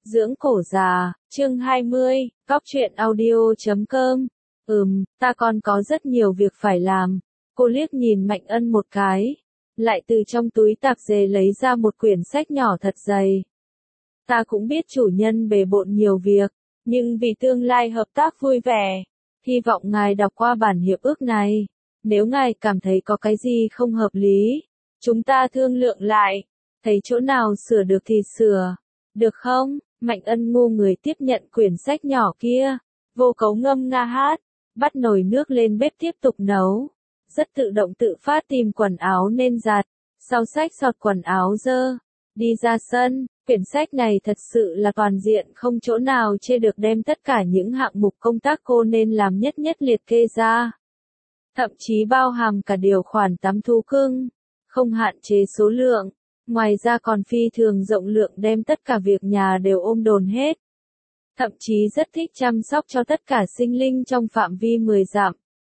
Dưỡng cổ già, chương 20, Cóc truyện audio.com. Ta còn có rất nhiều việc phải làm. Cô liếc nhìn Mạnh Ân một cái, lại từ trong túi tạp dề lấy ra một quyển sách nhỏ thật dày. Ta cũng biết chủ nhân bề bộn nhiều việc, nhưng vì tương lai hợp tác vui vẻ, hy vọng ngài đọc qua bản hiệp ước này. Nếu ngài cảm thấy có cái gì không hợp lý, chúng ta thương lượng lại, thấy chỗ nào sửa được thì sửa, được không? Mạnh Ân ngu người tiếp nhận quyển sách nhỏ kia, Vô Cấu ngâm nga hát, bắt nồi nước lên bếp tiếp tục nấu, rất tự động tự phát tìm quần áo nên giặt, sau xách xọt quần áo dơ, đi ra sân. Quyển sách này thật sự là toàn diện, không chỗ nào chê được, đem tất cả những hạng mục công tác cô nên làm nhất nhất liệt kê ra. Thậm chí bao hàm cả điều khoản tắm thú cưng, không hạn chế số lượng, ngoài ra còn phi thường rộng lượng, đem tất cả việc nhà đều ôm đồn hết. Thậm chí rất thích chăm sóc cho tất cả sinh linh trong phạm vi 10 dặm,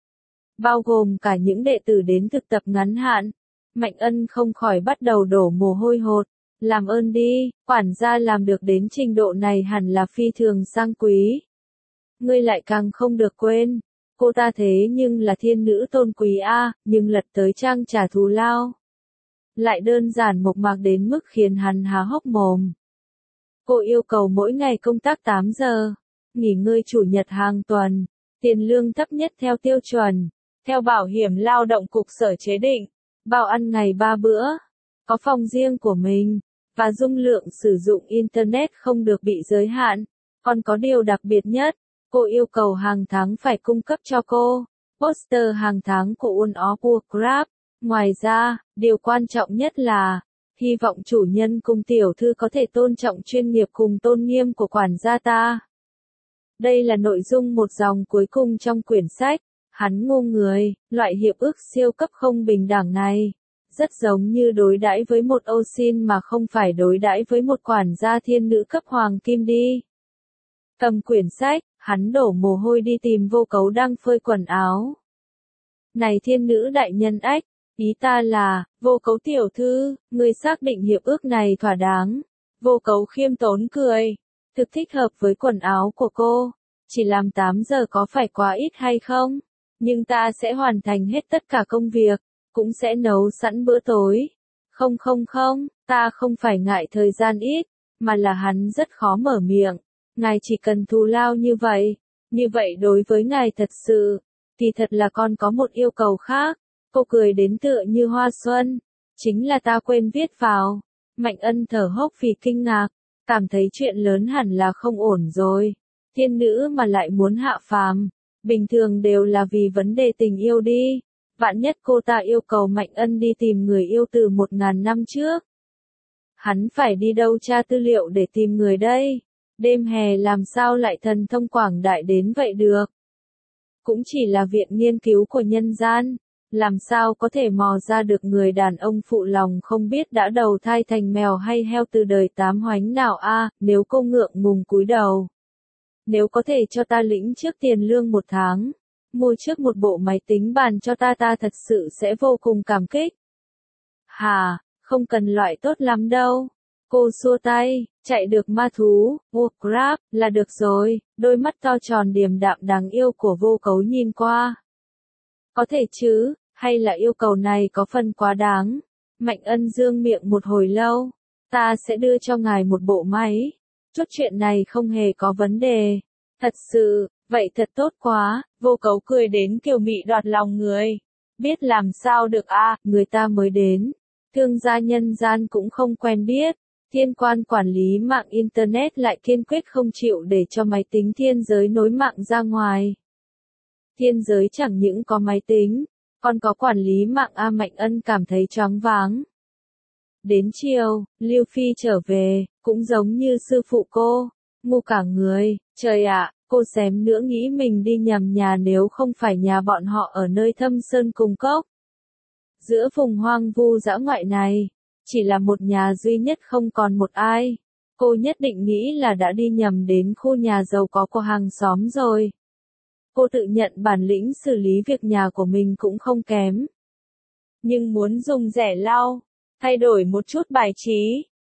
bao gồm cả những đệ tử đến thực tập ngắn hạn. Mạnh Ân không khỏi bắt đầu đổ mồ hôi hột. Làm ơn đi, quản gia làm được đến trình độ này hẳn là phi thường sang quý. Ngươi lại càng không được quên, cô ta thế nhưng là thiên nữ tôn quý a, nhưng lật tới trang trả thù lao. Lại đơn giản mộc mạc đến mức khiến hắn há hốc mồm. Cô yêu cầu mỗi ngày công tác 8 giờ, nghỉ ngơi chủ nhật hàng tuần, tiền lương thấp nhất theo tiêu chuẩn, theo bảo hiểm lao động cục sở chế định, bao ăn ngày 3 bữa, có phòng riêng của mình. Và dung lượng sử dụng Internet không được bị giới hạn. Còn có điều đặc biệt nhất, cô yêu cầu hàng tháng phải cung cấp cho cô poster hàng tháng của World of Warcraft. Ngoài ra, điều quan trọng nhất là, hy vọng chủ nhân cùng tiểu thư có thể tôn trọng chuyên nghiệp cùng tôn nghiêm của quản gia ta. Đây là nội dung một dòng cuối cùng trong quyển sách. Hắn ngu người, loại hiệp ước siêu cấp không bình đẳng này rất giống như đối đãi với một ô xin mà không phải đối đãi với một quản gia thiên nữ cấp hoàng kim đi. Cầm quyển sách, hắn đổ mồ hôi đi tìm Vô Cấu đang phơi quần áo. Này thiên nữ đại nhân ách, ý ta là, Vô Cấu tiểu thư, người xác định hiệp ước này thỏa đáng. Vô Cấu khiêm tốn cười, thực thích hợp với quần áo của cô, chỉ làm 8 giờ có phải quá ít hay không? Nhưng ta sẽ hoàn thành hết tất cả công việc. Cũng sẽ nấu sẵn bữa tối. Không, ta không phải ngại thời gian ít, mà là hắn rất khó mở miệng. Ngài chỉ cần thù lao như vậy đối với ngài thật sự, thì thật là còn có một yêu cầu khác. Cô cười đến tựa như hoa xuân, chính là ta quên viết vào. Mạnh Ân thở hốc vì kinh ngạc, cảm thấy chuyện lớn hẳn là không ổn rồi. Thiên nữ mà lại muốn hạ phàm, bình thường đều là vì vấn đề tình yêu đi. Vạn nhất cô ta yêu cầu Mạnh Ân đi tìm người yêu từ 1000 năm trước. Hắn phải đi đâu tra tư liệu để tìm người đây? Đêm hè làm sao lại thần thông quảng đại đến vậy được? Cũng chỉ là viện nghiên cứu của nhân gian, làm sao có thể mò ra được người đàn ông phụ lòng không biết đã đầu thai thành mèo hay heo từ đời 8 hoánh nào a? Nếu cô ngượng ngùng cúi đầu. Nếu có thể cho ta lĩnh trước tiền lương 1 tháng. Mua trước một bộ máy tính bàn cho ta thật sự sẽ vô cùng cảm kích. Hà, không cần loại tốt lắm đâu. Cô xua tay, chạy được ma thú, Warcraft, là được rồi. Đôi mắt to tròn điềm đạm đáng yêu của Vô Cấu nhìn qua. Có thể chứ, hay là yêu cầu này có phần quá đáng. Mạnh Ân dương miệng một hồi lâu. Ta sẽ đưa cho ngài một bộ máy. Chút chuyện này không hề có vấn đề. Thật sự. Vậy thật tốt quá, Vô Cấu cười đến kiều mị đoạt lòng người. Biết làm sao được a, người ta mới đến. Thương gia nhân gian cũng không quen biết. Thiên quan quản lý mạng Internet lại kiên quyết không chịu để cho máy tính thiên giới nối mạng ra ngoài. Thiên giới chẳng những có máy tính, còn có quản lý mạng a. Mạnh Ân cảm thấy choáng váng. Đến chiều, Lưu Phi trở về, cũng giống như sư phụ cô, ngu cả người, trời ạ. Cô xém nữa nghĩ mình đi nhầm nhà nếu không phải nhà bọn họ ở nơi thâm sơn cùng cốc. Giữa vùng hoang vu dã ngoại này, chỉ là một nhà duy nhất không còn một ai. Cô nhất định nghĩ là đã đi nhầm đến khu nhà giàu có của hàng xóm rồi. Cô tự nhận bản lĩnh xử lý việc nhà của mình cũng không kém. Nhưng muốn dùng rẻ lau, thay đổi một chút bài trí,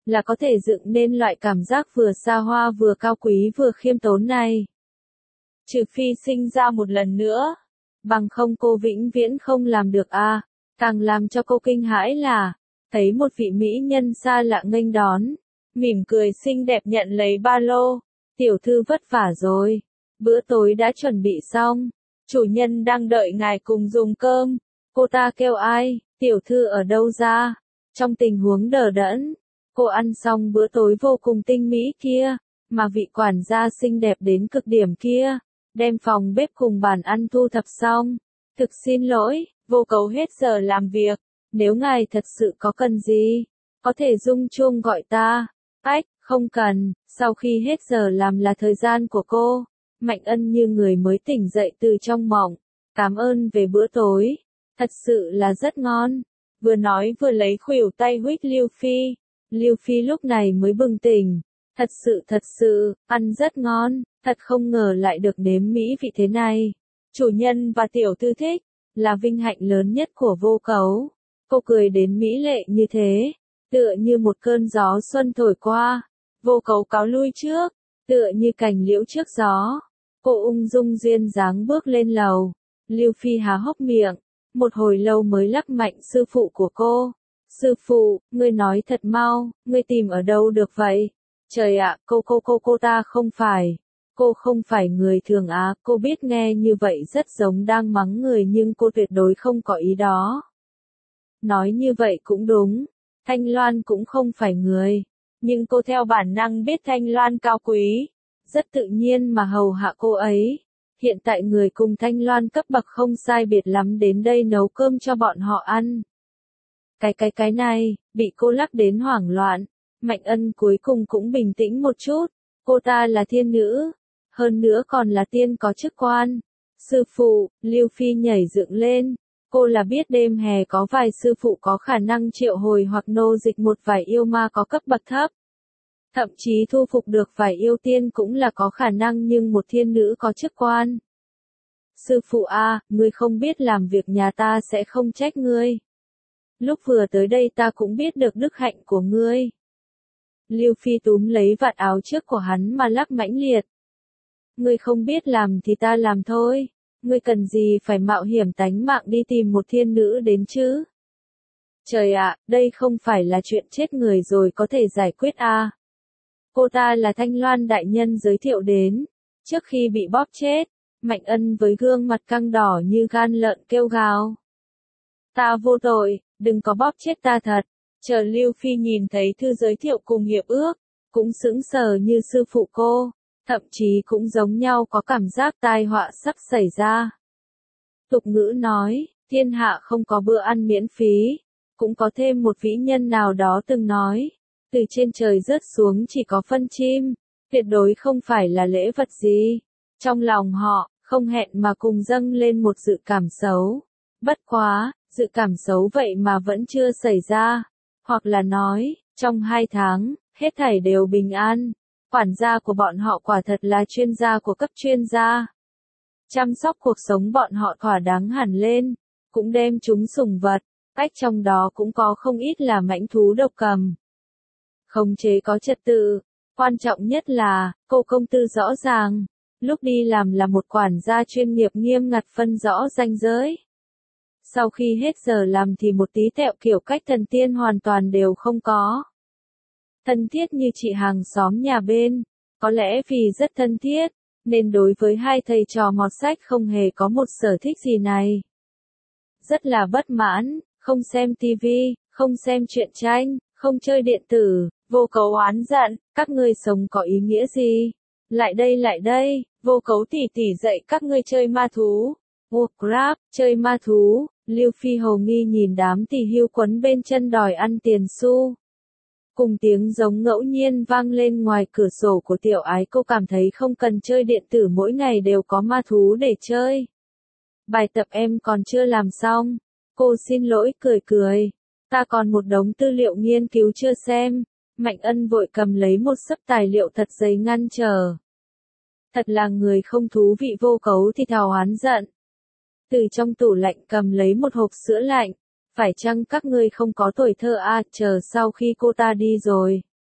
là có thể dựng nên loại cảm giác vừa xa hoa vừa cao quý vừa khiêm tốn này. Trừ phi sinh ra một lần nữa, bằng không cô vĩnh viễn không làm được a. Càng làm cho cô kinh hãi là, thấy một vị mỹ nhân xa lạ nghênh đón, mỉm cười xinh đẹp nhận lấy ba lô. Tiểu thư vất vả rồi, bữa tối đã chuẩn bị xong, chủ nhân đang đợi ngài cùng dùng cơm. Cô ta kêu ai, tiểu thư ở đâu ra? Trong tình huống đờ đẫn, cô ăn xong bữa tối vô cùng tinh mỹ kia, mà vị quản gia xinh đẹp đến cực điểm kia, đem phòng bếp cùng bàn ăn thu thập xong. Thực xin lỗi, Vô Cấu hết giờ làm việc, nếu ngài thật sự có cần gì, có thể rung chuông gọi ta. Ách, không cần, sau khi hết giờ làm là thời gian của cô. Mạnh Ân như người mới tỉnh dậy từ trong mộng, cảm ơn về bữa tối, thật sự là rất ngon. Vừa nói vừa lấy khuỷu tay huých Lưu Phi. Lưu Phi lúc này mới bừng tỉnh, thật sự, ăn rất ngon, thật không ngờ lại được nếm mỹ vị thế này. Chủ nhân và tiểu thư thích, là vinh hạnh lớn nhất của Vô Cấu. Cô cười đến mỹ lệ như thế, tựa như một cơn gió xuân thổi qua. Vô Cấu cáo lui trước, tựa như cành liễu trước gió. Cô ung dung duyên dáng bước lên lầu. Lưu Phi há hốc miệng, một hồi lâu mới lắc mạnh sư phụ của cô. Sư phụ, ngươi nói thật mau, ngươi tìm ở đâu được vậy? Trời ạ, cô ta không phải. Cô không phải người thường á, cô biết nghe như vậy rất giống đang mắng người nhưng cô tuyệt đối không có ý đó. Nói như vậy cũng đúng, Thanh Loan cũng không phải người, nhưng cô theo bản năng biết Thanh Loan cao quý, rất tự nhiên mà hầu hạ cô ấy. Hiện tại người cùng Thanh Loan cấp bậc không sai biệt lắm đến đây nấu cơm cho bọn họ ăn. Cái này, bị cô lắc đến hoảng loạn, Mạnh Ân cuối cùng cũng bình tĩnh một chút, cô ta là thiên nữ, hơn nữa còn là tiên có chức quan. Sư phụ, Lưu Phi nhảy dựng lên, cô là biết đêm hè có vài sư phụ có khả năng triệu hồi hoặc nô dịch một vài yêu ma có cấp bậc thấp. Thậm chí thu phục được vài yêu tiên cũng là có khả năng nhưng một thiên nữ có chức quan. Sư phụ a, ngươi không biết làm việc nhà ta sẽ không trách ngươi. Lúc vừa tới đây ta cũng biết được đức hạnh của ngươi. Lưu Phi túm lấy vạt áo trước của hắn mà lắc mãnh liệt. Ngươi không biết làm thì ta làm thôi, ngươi cần gì phải mạo hiểm tánh mạng đi tìm một thiên nữ đến chứ? Trời ạ, đây không phải là chuyện chết người rồi có thể giải quyết à? Cô ta là Thanh Loan đại nhân giới thiệu đến, trước khi bị bóp chết, Mạnh Ân với gương mặt căng đỏ như gan lợn kêu gào. Ta vô tội, đừng có bóp chết ta thật. Chờ Lưu Phi nhìn thấy thư giới thiệu cùng hiệp ước, cũng sững sờ như sư phụ cô, thậm chí cũng giống nhau có cảm giác tai họa sắp xảy ra. Tục ngữ nói, thiên hạ không có bữa ăn miễn phí, cũng có thêm một vĩ nhân nào đó từng nói, từ trên trời rớt xuống chỉ có phân chim, tuyệt đối không phải là lễ vật gì. Trong lòng họ, không hẹn mà cùng dâng lên một dự cảm xấu. Bất quá, dự cảm xấu vậy mà vẫn chưa xảy ra. Hoặc là nói, trong 2 tháng, hết thảy đều bình an. Quản gia của bọn họ quả thật là chuyên gia của cấp chuyên gia. Chăm sóc cuộc sống bọn họ thỏa đáng hẳn lên, cũng đem chúng sủng vật, cách trong đó cũng có không ít là mãnh thú độc cầm. Khống chế có trật tự, quan trọng nhất là, cô công tư rõ ràng, lúc đi làm là một quản gia chuyên nghiệp nghiêm ngặt phân rõ ranh giới. Sau khi hết giờ làm thì một tí tẹo kiểu cách thần tiên hoàn toàn đều không có. Thân thiết như chị hàng xóm nhà bên, có lẽ vì rất thân thiết, nên đối với hai thầy trò mọt sách không hề có một sở thích gì này. Rất là bất mãn, không xem tivi, không xem truyện tranh, không chơi điện tử, Vô Cấu oán giận, các ngươi sống có ý nghĩa gì? Lại đây, Vô Cấu tỉ tỉ dạy các ngươi chơi ma thú. Warcraft, chơi ma thú, Lưu Phi hồ nghi nhìn đám tỳ hưu quấn bên chân đòi ăn tiền xu. Cùng tiếng giống ngẫu nhiên vang lên ngoài cửa sổ của tiểu ái, cô cảm thấy không cần chơi điện tử mỗi ngày đều có ma thú để chơi. Bài tập em còn chưa làm xong. Cô xin lỗi cười. Ta còn một đống tư liệu nghiên cứu chưa xem. Mạnh Ân vội cầm lấy một xấp tài liệu thật dày ngăn trở. Thật là người không thú vị. Vô Cấu thì thào oán giận. Từ trong tủ lạnh cầm lấy một hộp sữa lạnh. Phải chăng các ngươi không có tuổi thơ à? Chờ sau khi cô ta đi rồi,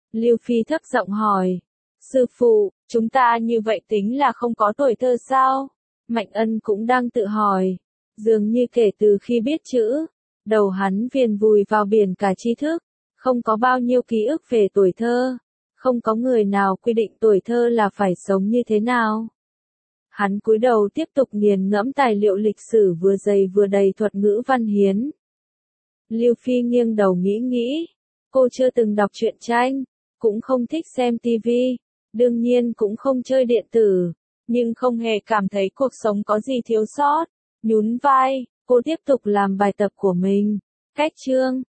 Lưu Phi thấp giọng hỏi. Sư phụ, chúng ta như vậy tính là không có tuổi thơ sao? Mạnh Ân cũng đang tự hỏi. Dường như kể từ khi biết chữ, đầu hắn viền vùi vào biển cả tri thức, không có bao nhiêu ký ức về tuổi thơ. Không có người nào quy định tuổi thơ là phải sống như thế nào. Hắn cúi đầu tiếp tục nghiền ngẫm tài liệu lịch sử vừa dày vừa đầy thuật ngữ văn hiến. Lưu Phi nghiêng đầu nghĩ nghĩ. Cô chưa từng đọc truyện tranh, cũng không thích xem tivi, đương nhiên cũng không chơi điện tử, nhưng không hề cảm thấy cuộc sống có gì thiếu sót. Nhún vai, cô tiếp tục làm bài tập của mình. Cách chương